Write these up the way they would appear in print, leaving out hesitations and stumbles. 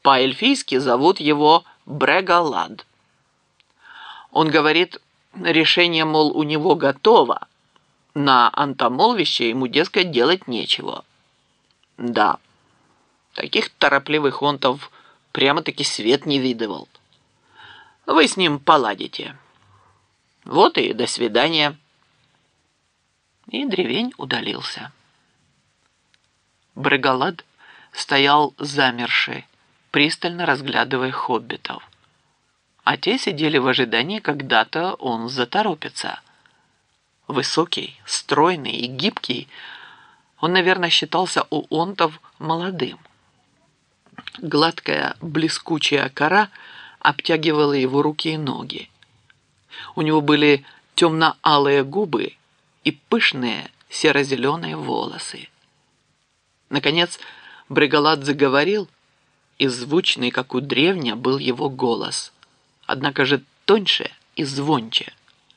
По-эльфийски зовут его Брегалад. Он говорит, решение, мол, у него готово. На антомолвище ему, дескать, делать нечего. Да, таких торопливых онтов прямо-таки свет не видывал. Вы с ним поладите. Вот и до свидания. И древень удалился. Брегалад стоял замерший, пристально разглядывая хоббитов. А те сидели в ожидании, когда-то он заторопится. Высокий, стройный и гибкий, он, наверное, считался у онтов молодым. Гладкая, блескучая кора обтягивала его руки и ноги. У него были темно-алые губы и пышные серо-зеленые волосы. Наконец, Брегалад заговорил, и звучный, как у древня, был его голос, однако же тоньше и звонче.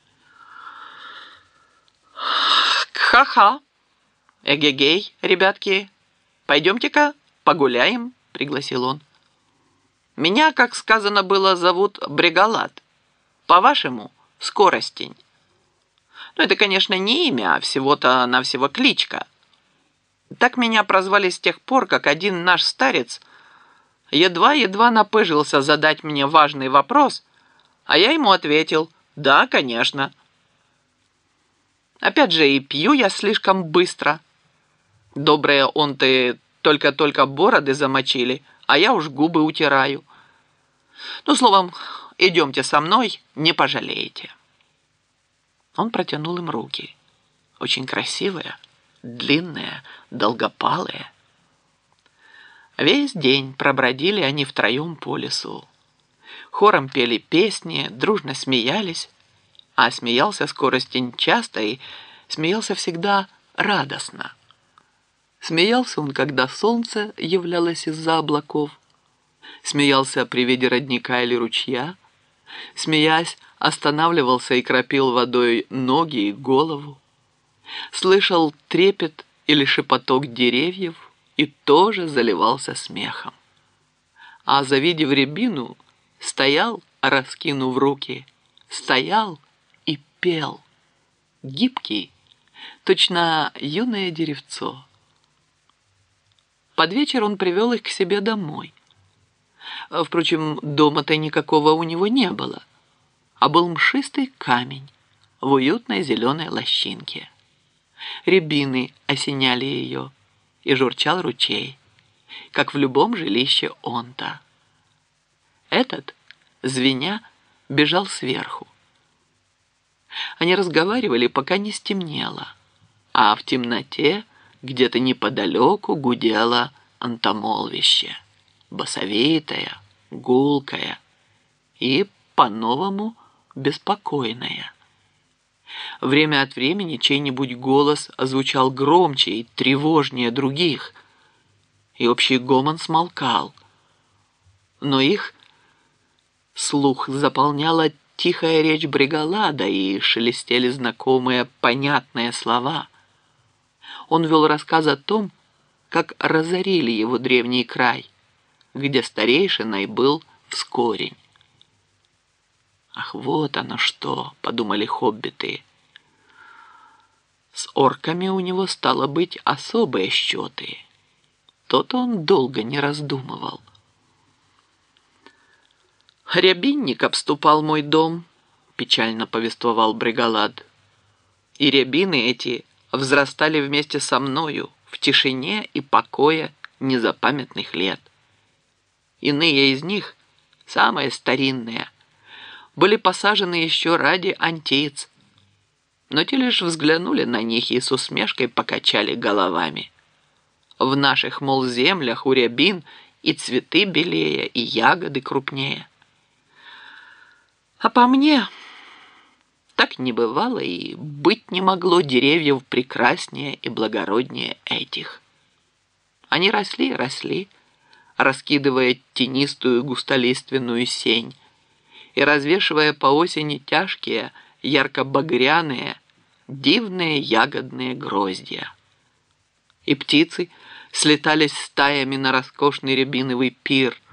«Ха-ха! Эгегей, ребятки, пойдемте-ка погуляем», — пригласил он. «Меня, как сказано было, зовут Брегалад. По-вашему, Скоростень. Ну, это, конечно, не имя, а всего-то навсего кличка. Так меня прозвали с тех пор, как один наш старец едва-едва напыжился задать мне важный вопрос, а я ему ответил: «Да, конечно». Опять же, и пью я слишком быстро. Добрые онты только-только бороды замочили, а я уж губы утираю. Ну, словом, идемте со мной, не пожалеете. Он протянул им руки. Очень красивые, длинные, долгопалые. Весь день пробродили они втроем по лесу. Хором пели песни, дружно смеялись. А смеялся Скоростень часто и смеялся всегда радостно. Смеялся он, когда солнце являлось из-за облаков. Смеялся при виде родника или ручья. Смеясь, останавливался и кропил водой ноги и голову. Слышал трепет или шепоток деревьев и тоже заливался смехом. А завидев рябину, стоял, раскинув руки, стоял и пел, гибкий, точно юное деревцо. Под вечер он привел их к себе домой. Впрочем, дома-то никакого у него не было, а был мшистый камень в уютной зеленой лощинке. Рябины осеняли ее, и журчал ручей, как в любом жилище онта. Этот, звеня, бежал сверху. Они разговаривали, пока не стемнело, а в темноте где-то неподалеку гудело антомолвище, басовитое, гулкое и по-новому беспокойное. Время от времени чей-нибудь голос звучал громче и тревожнее других, и общий гомон смолкал. Но их слух заполняла тихая речь Брегалада, и шелестели знакомые понятные слова. Он вел рассказ о том, как разорили его древний край, где старейшиной был Вскорень. «Ах, вот оно что!» — подумали хоббиты. С орками у него стало быть особые счеты. То-то он долго не раздумывал. «Рябинник обступал мой дом», — печально повествовал Брегалад. «И рябины эти взрастали вместе со мною в тишине и покое незапамятных лет. Иные из них, самые старинные, были посажены еще ради антиц, но те лишь взглянули на них и с усмешкой покачали головами. В наших, мол, землях у рябин и цветы белее, и ягоды крупнее. А по мне, так не бывало и быть не могло деревьев прекраснее и благороднее этих. Они росли, раскидывая тенистую густолиственную сень и развешивая по осени тяжкие, ярко-багряные, дивные ягодные гроздья. И птицы слетались стаями на роскошный рябиновый пир,